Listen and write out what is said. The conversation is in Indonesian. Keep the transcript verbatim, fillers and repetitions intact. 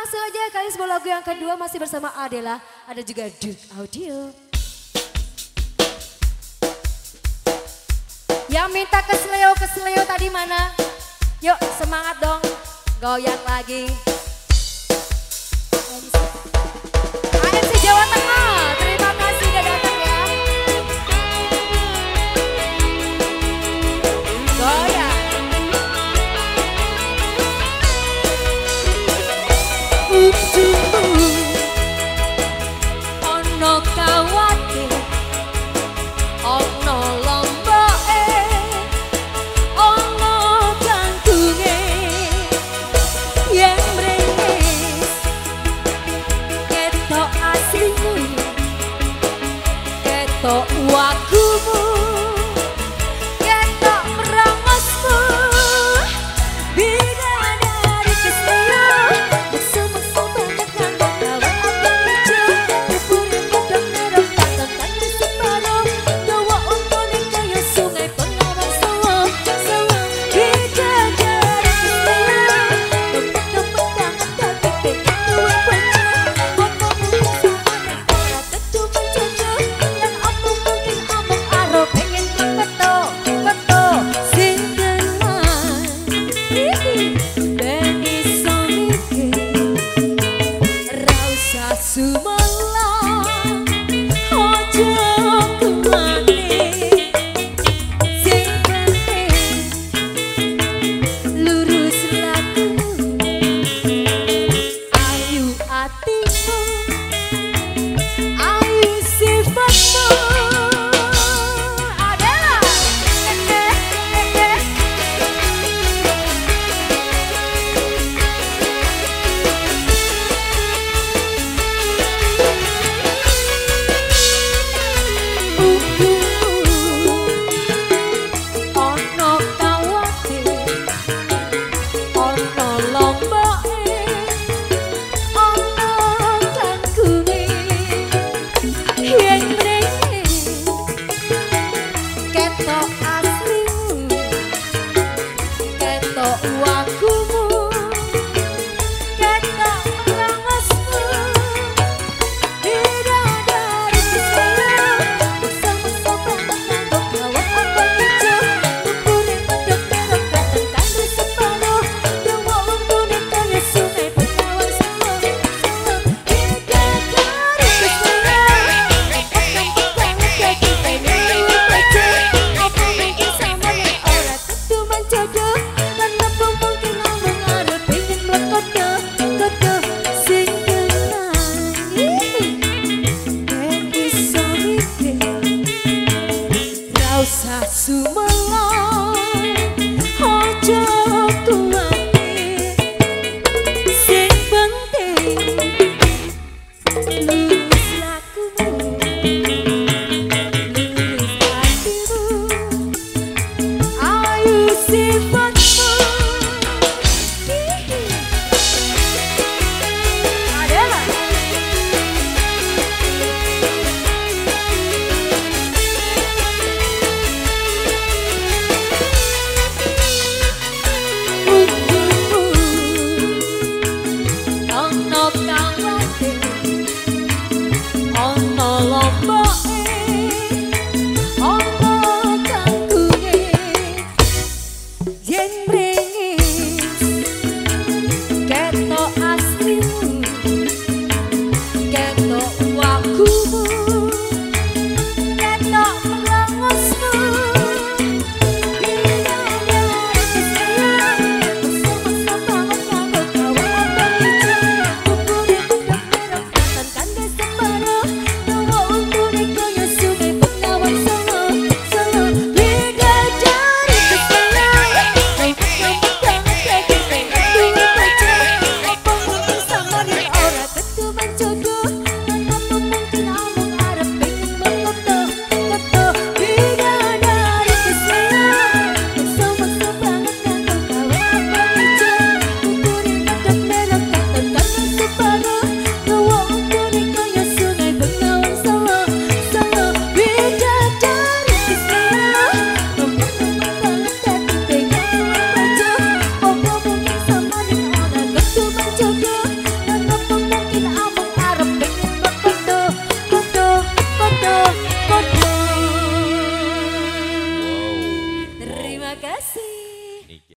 langsung aja kali sebuah lagu yang kedua masih bersama Adela. Ada juga Duke Audio. Yang minta kesleo-kesleo tadi mana? Yuk semangat dong, goyang lagi. A M C Jawa Tengah, terima kasih udah datang ya. Goyang. Ono kawate, ono lomboke, ono jantunge, yen mrengis, ketok aslimu, ketok wakumu, ketok merangosmu, bidadari kesetia, musuh-musuh banyak yang bawa abang hijau, kuburin gedang merah, katakan di separuh, dawa umponi kaya sungai pengawan sawah, sawah, bidadari kesetia, lompat-lompatan tapi pengen tuan banyak, ngomong-ngomong sama negara ketu menjajah, yang apa mungkin amok aro pengen keto, keto, sing tenang, ben iso mikir, ra usah sumelang, ojo kuwatir, sing penting lurus lakumu, ayu atimu, ayu sifatmu. Adela, eh, eh, eh, ono kawate, ono lomboke, ono kangkunge, yen mrengis, ketok aslimu, ketok wakumu, ketok merangosmu, bidadari kesetia, musuh-musuh banyak nganggo bawa abang hijau, kuburin gedang merah, katakan di separuh, dawa umponi kaya sungai pengawan sawah, sawah, bidadari kesetia, lompat-lompatan tapi pengen tuan banyak, apa mungkin sama yang ora ketu menjodoh, dan apa mungkin ngomong aro pengen mlekodo, kodo, sing tenang, ben iso mikir, ra usah sumelang, ojo kuwatir, sing penting lurus lakumu, lurus hatimu, ayu sifatmu. Adela. Ono kawate, ono lomboke, ono kangkunge, yen mrengis, ketok aslimu, ketok wakumu, ketok merangosmu, bidadari kesetia, musuh-musuh banget nganggo bawa abang hijau, kuburin tuh kudu